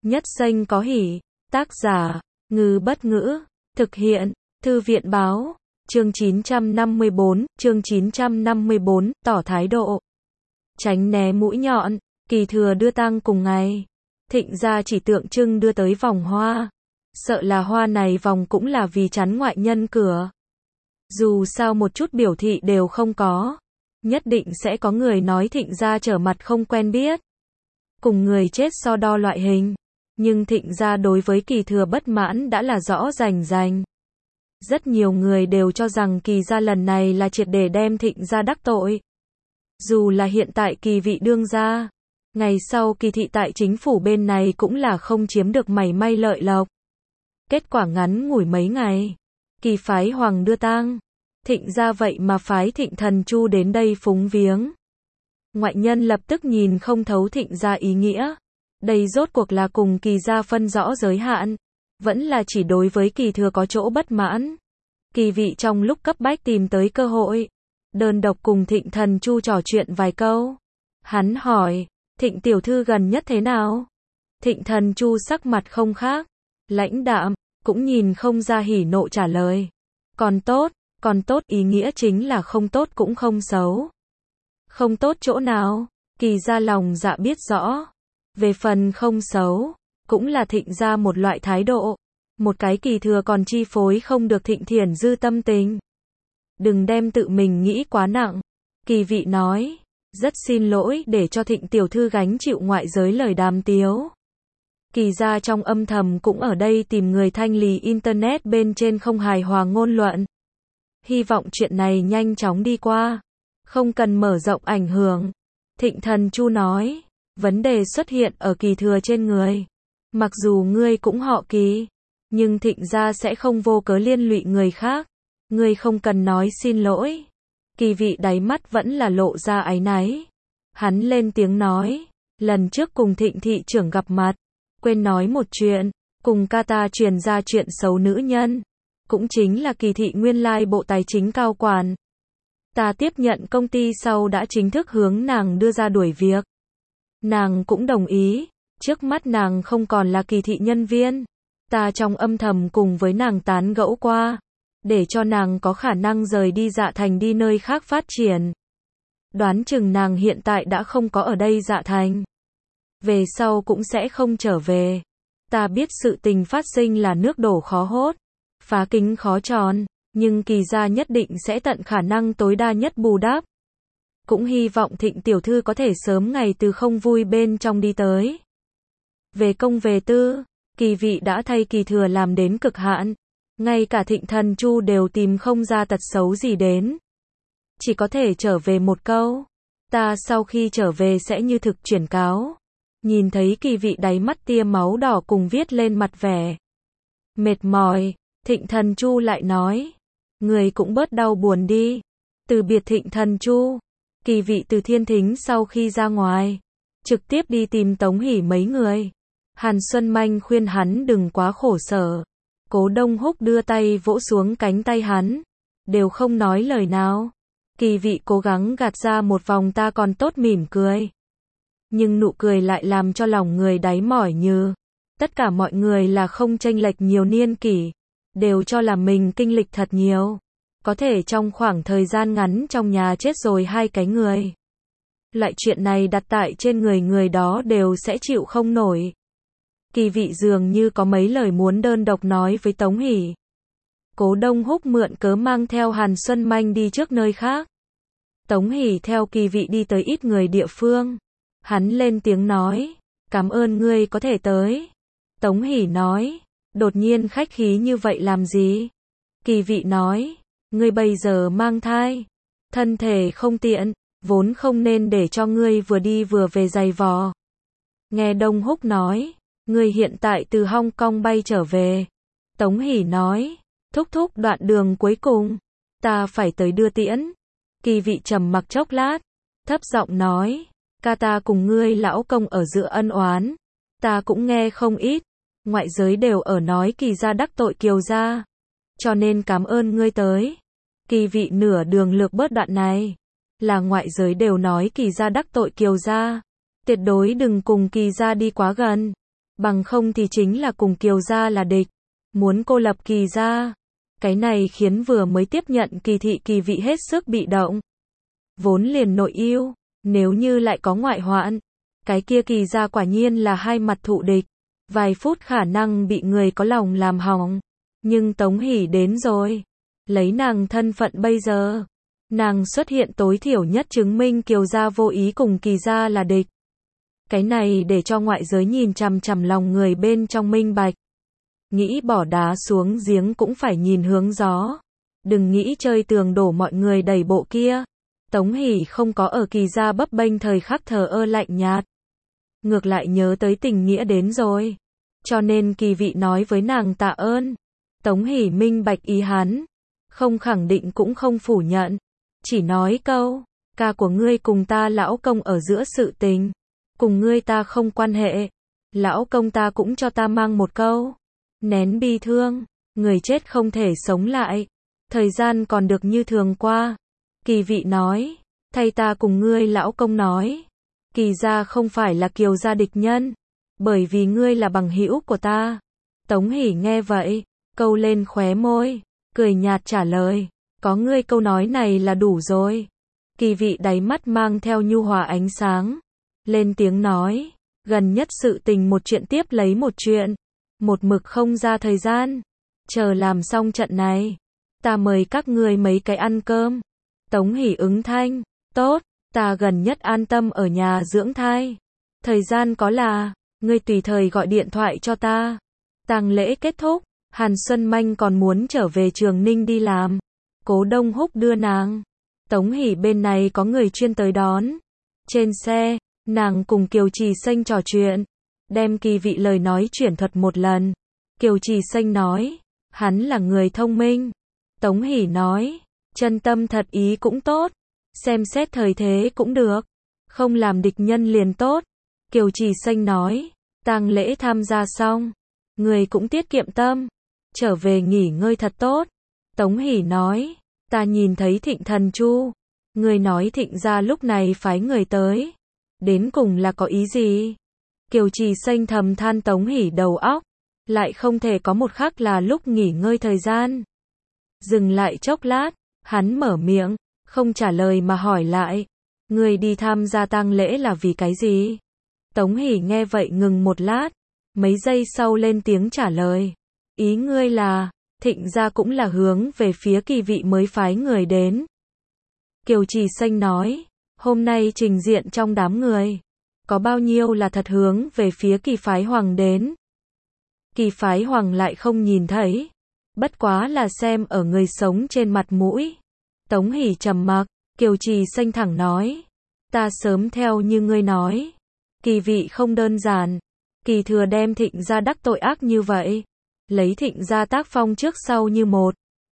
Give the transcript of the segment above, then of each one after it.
Nhất Xanh có hỉ. Tác giả, Ngư Bất Ngữ. Thực hiện, Thư viện Báo. Chương 954, tỏ thái độ. Tránh né mũi nhọn, Kỳ Thừa đưa tang cùng ngày. Thịnh gia chỉ tượng trưng đưa tới vòng hoa. Sợ là hoa này vòng cũng là vì chắn ngoại nhân cửa. Dù sao một chút biểu thị đều không có. Nhất định sẽ có người nói Thịnh gia trở mặt không quen biết. Cùng người chết so đo loại hình. Nhưng Thịnh gia đối với Kỳ Thừa bất mãn đã là rõ rành rành. Rất nhiều người đều cho rằng Kỳ gia lần này là triệt để đem Thịnh gia đắc tội. Dù là hiện tại Kỳ vị đương gia, ngày sau Kỳ thị tại chính phủ bên này cũng là không chiếm được mảy may lợi lộc. Kết quả ngắn ngủi mấy ngày, Kỳ phái Hoàng đưa tang, Thịnh gia vậy mà phái Thịnh Thần Chu đến đây phúng viếng. Ngoại nhân lập tức nhìn không thấu Thịnh gia ý nghĩa. Đây rốt cuộc là cùng Kỳ gia phân rõ giới hạn, vẫn là chỉ đối với Kỳ Thừa có chỗ bất mãn. Kỳ vị trong lúc cấp bách tìm tới cơ hội, đơn độc cùng Thịnh Thần Chu trò chuyện vài câu. Hắn hỏi, Thịnh tiểu thư gần nhất thế nào? Thịnh Thần Chu sắc mặt không khác, lãnh đạm, cũng nhìn không ra hỉ nộ trả lời. Còn tốt ý nghĩa chính là không tốt cũng không xấu. Không tốt chỗ nào? Kỳ gia lòng dạ biết rõ. Về phần không xấu, cũng là Thịnh gia một loại thái độ. Một cái Kỳ Thừa còn chi phối không được Thịnh Thiển Dư tâm tình. Đừng đem tự mình nghĩ quá nặng. Kỳ vị nói, rất xin lỗi để cho Thịnh tiểu thư gánh chịu ngoại giới lời đàm tiếu. Kỳ gia trong âm thầm cũng ở đây tìm người thanh lý internet bên trên không hài hòa ngôn luận. Hy vọng chuyện này nhanh chóng đi qua, không cần mở rộng ảnh hưởng. Thịnh Thần Chu nói, vấn đề xuất hiện ở Kỳ Thừa trên người. Mặc dù ngươi cũng họ Kỳ, nhưng Thịnh gia sẽ không vô cớ liên lụy người khác. Ngươi không cần nói xin lỗi. Kỳ vị đáy mắt vẫn là lộ ra áy náy. Hắn lên tiếng nói, lần trước cùng Thịnh thị trưởng gặp mặt, quên nói một chuyện, cùng ca ta truyền ra chuyện xấu nữ nhân, cũng chính là Kỳ thị nguyên lai bộ tài chính cao quản. Ta tiếp nhận công ty sau đã chính thức hướng nàng đưa ra đuổi việc. Nàng cũng đồng ý, trước mắt nàng không còn là Kỳ thị nhân viên. Ta trong âm thầm cùng với nàng tán gẫu qua, để cho nàng có khả năng rời đi Dạ Thành đi nơi khác phát triển. Đoán chừng nàng hiện tại đã không có ở đây Dạ Thành. Về sau cũng sẽ không trở về. Ta biết sự tình phát sinh là nước đổ khó hốt, phá kính khó tròn, nhưng Kỳ gia nhất định sẽ tận khả năng tối đa nhất bù đắp. Cũng hy vọng Thịnh tiểu thư có thể sớm ngày từ không vui bên trong đi tới. Về công về tư, Kỳ vị đã thay Kỳ Thừa làm đến cực hạn. Ngay cả Thịnh Thần Chu đều tìm không ra tật xấu gì đến. Chỉ có thể trở về một câu. Ta sau khi trở về sẽ như thực chuyển cáo. Nhìn thấy Kỳ vị đáy mắt tia máu đỏ cùng viết lên mặt vẻ mệt mỏi, Thịnh Thần Chu lại nói, người cũng bớt đau buồn đi. Từ biệt Thịnh Thần Chu, Kỳ vị từ thiên thính sau khi ra ngoài, trực tiếp đi tìm Tống Hỷ mấy người. Hàn Xuân Manh khuyên hắn đừng quá khổ sở. Cố Đông Húc đưa tay vỗ xuống cánh tay hắn, đều không nói lời nào. Kỳ vị cố gắng gạt ra một vòng ta còn tốt mỉm cười. Nhưng nụ cười lại làm cho lòng người đáy mỏi như. Tất cả mọi người là không chênh lệch nhiều niên kỷ, đều cho là mình kinh lịch thật nhiều. Có thể trong khoảng thời gian ngắn trong nhà chết rồi hai cái người. Loại chuyện này đặt tại trên người người đó đều sẽ chịu không nổi. Kỳ vị dường như có mấy lời muốn đơn độc nói với Tống Hỷ. Cố Đông Húc mượn cớ mang theo Hàn Xuân Manh đi trước nơi khác. Tống Hỷ theo Kỳ vị đi tới ít người địa phương. Hắn lên tiếng nói, cảm ơn ngươi có thể tới. Tống Hỷ nói, đột nhiên khách khí như vậy làm gì? Kỳ vị nói, ngươi bây giờ mang thai, thân thể không tiện, vốn không nên để cho ngươi vừa đi vừa về giày vò. Nghe Đông Húc nói, ngươi hiện tại từ Hong Kong bay trở về. Tống Hỷ nói, thúc thúc đoạn đường cuối cùng, ta phải tới đưa tiễn. Kỳ vị trầm mặc chốc lát, thấp giọng nói, ca ta cùng ngươi lão công ở giữa ân oán, ta cũng nghe không ít, ngoại giới đều ở nói Kỳ gia đắc tội Kiều gia, cho nên cảm ơn ngươi tới. Kỳ vị nửa đường lược bớt đoạn này, là ngoại giới đều nói Kỳ gia đắc tội Kiều gia, tuyệt đối đừng cùng Kỳ gia đi quá gần. bằng không thì chính là cùng Kiều gia là địch, muốn cô lập Kỳ gia. Cái này khiến vừa mới tiếp nhận Kỳ thị Kỳ vị hết sức bị động. Vốn liền nội ưu, nếu như lại có ngoại hoạn, cái kia Kỳ gia quả nhiên là hai mặt thụ địch, vài phút khả năng bị người có lòng làm hỏng. Nhưng Tống Hỷ đến rồi, lấy nàng thân phận bây giờ, nàng xuất hiện tối thiểu nhất chứng minh Kiều gia vô ý cùng Kỳ gia là địch. Cái này để cho ngoại giới nhìn chằm chằm lòng người bên trong minh bạch. Nghĩ bỏ đá xuống giếng cũng phải nhìn hướng gió. Đừng nghĩ chơi tường đổ mọi người đẩy bộ kia. Tống Hỷ không có ở Kỳ gia bấp bênh thời khắc thờ ơ lạnh nhạt. Ngược lại nhớ tới tình nghĩa đến rồi. Cho nên Kỳ vị nói với nàng tạ ơn. Tống Hỷ minh bạch ý hắn. Không khẳng định cũng không phủ nhận. Chỉ nói câu, ca của ngươi cùng ta lão công ở giữa sự tình. Cùng ngươi ta không quan hệ. Lão công ta cũng cho ta mang một câu. Nén bi thương, người chết không thể sống lại. Thời gian còn được như thường qua. Kỳ vị nói, thay ta cùng ngươi lão công nói. Kỳ gia không phải là Kiều gia địch nhân. Bởi vì ngươi là bằng hữu của ta. Tống Hỷ nghe vậy, câu lên khóe môi, cười nhạt trả lời. Có ngươi câu nói này là đủ rồi. Kỳ vị đáy mắt mang theo nhu hòa ánh sáng. Lên tiếng nói, gần nhất sự tình một chuyện tiếp lấy một chuyện. Một mực không ra thời gian. Chờ làm xong trận này, ta mời các ngươi mấy cái ăn cơm. Tống Hỷ ứng thanh, tốt, ta gần nhất an tâm ở nhà dưỡng thai. Thời gian có là, ngươi tùy thời gọi điện thoại cho ta. Tang lễ kết thúc, Hàn Xuân Manh còn muốn trở về Trường Ninh đi làm. Cố Đông Húc đưa nàng. Tống Hỷ bên này có người chuyên tới đón. Trên xe, nàng cùng Kiều Trì Xanh trò chuyện. Đem Kỳ vị lời nói chuyển thuật một lần. Kiều Trì Xanh nói, hắn là người thông minh. Tống Hỷ nói, chân tâm thật ý cũng tốt. Xem xét thời thế cũng được. Không làm địch nhân liền tốt. Kiều Trì Xanh nói, tang lễ tham gia xong. Người cũng tiết kiệm tâm. Trở về nghỉ ngơi thật tốt. Tống Hỷ nói, ta nhìn thấy Thịnh Thần Chu. Người nói Thịnh gia lúc này phái người tới. Đến cùng là có ý gì? Kiều Trì Xanh thầm than Tống Hỷ đầu óc. Lại không thể có một khắc là lúc nghỉ ngơi thời gian. Dừng lại chốc lát, hắn mở miệng, không trả lời mà hỏi lại. Người đi tham gia tang lễ là vì cái gì? Tống Hỷ nghe vậy ngừng một lát. Mấy giây sau lên tiếng trả lời. Ý ngươi là, Thịnh gia cũng là hướng về phía Kỳ vị mới phái người đến. Kiều Trì Xanh nói, hôm nay trình diện trong đám người. Có bao nhiêu là thật hướng về phía Kỳ phái hoàng đến. Kỳ phái hoàng lại không nhìn thấy. Bất quá là xem ở người sống trên mặt mũi. Tống Hỷ trầm mặc, Kiều Trì Xanh thẳng nói. Ta sớm theo như ngươi nói. Kỳ vị không đơn giản. Kỳ thừa đem Thịnh gia đắc tội ác như vậy. Lấy Thịnh gia tác phong trước sau như một.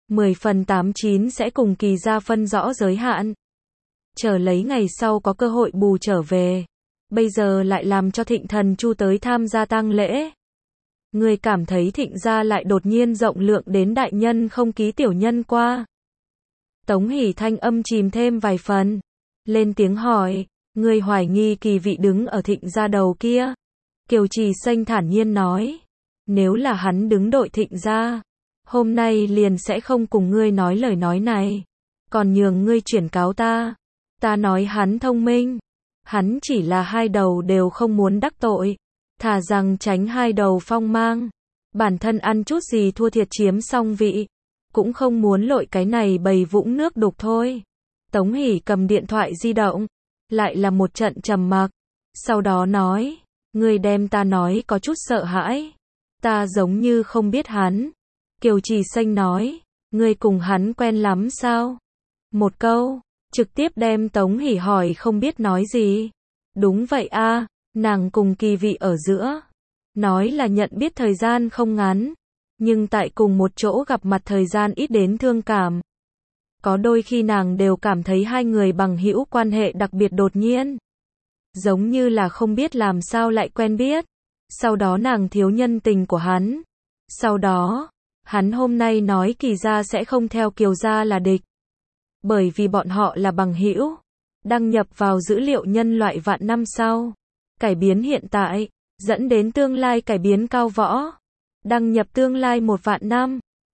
10/89 sẽ cùng Kỳ gia phân rõ giới hạn. Chờ lấy ngày sau có cơ hội bù trở về. Bây giờ lại làm cho Thịnh Thần Chu tới tham gia tang lễ. Người cảm thấy Thịnh gia lại đột nhiên rộng lượng đến đại nhân không ký tiểu nhân qua. Tống Hỷ thanh âm chìm thêm vài phần. Lên tiếng hỏi, người hoài nghi Kỳ vị đứng ở Thịnh gia đầu kia. Kiều Trì Xanh thản nhiên nói, nếu là hắn đứng đội Thịnh gia, hôm nay liền sẽ không cùng ngươi nói lời nói này. Còn nhường ngươi chuyển cáo ta. Ta nói hắn thông minh. Hắn chỉ là hai đầu đều không muốn đắc tội. Thà rằng tránh hai đầu phong mang. Bản thân ăn chút gì thua thiệt chiếm xong vị. Cũng không muốn lội cái này bầy vũng nước đục thôi. Tống Hỷ cầm điện thoại di động. Lại là một trận trầm mặc. Sau đó nói, ngươi đem ta nói có chút sợ hãi. Ta giống như không biết hắn. Kiều Trì Xanh nói, ngươi cùng hắn quen lắm sao? Một câu, trực tiếp đem Tống Hỷ hỏi không biết nói gì. Đúng vậy a, nàng cùng Kỳ vị ở giữa. Nói là nhận biết thời gian không ngắn. Nhưng tại cùng một chỗ gặp mặt thời gian ít đến thương cảm. Có đôi khi nàng đều cảm thấy hai người bằng hữu quan hệ đặc biệt đột nhiên. Giống như là không biết làm sao lại quen biết. Sau đó nàng thiếu nhân tình của hắn. Sau đó, hắn hôm nay nói Kỳ gia sẽ không theo Kiều gia là địch. Bởi vì bọn họ là bằng hữu. Đăng nhập vào dữ liệu nhân loại vạn năm sau. Cải biến hiện tại. dẫn đến tương lai cải biến cao võ. Đăng nhập tương lai 1 vạn năm.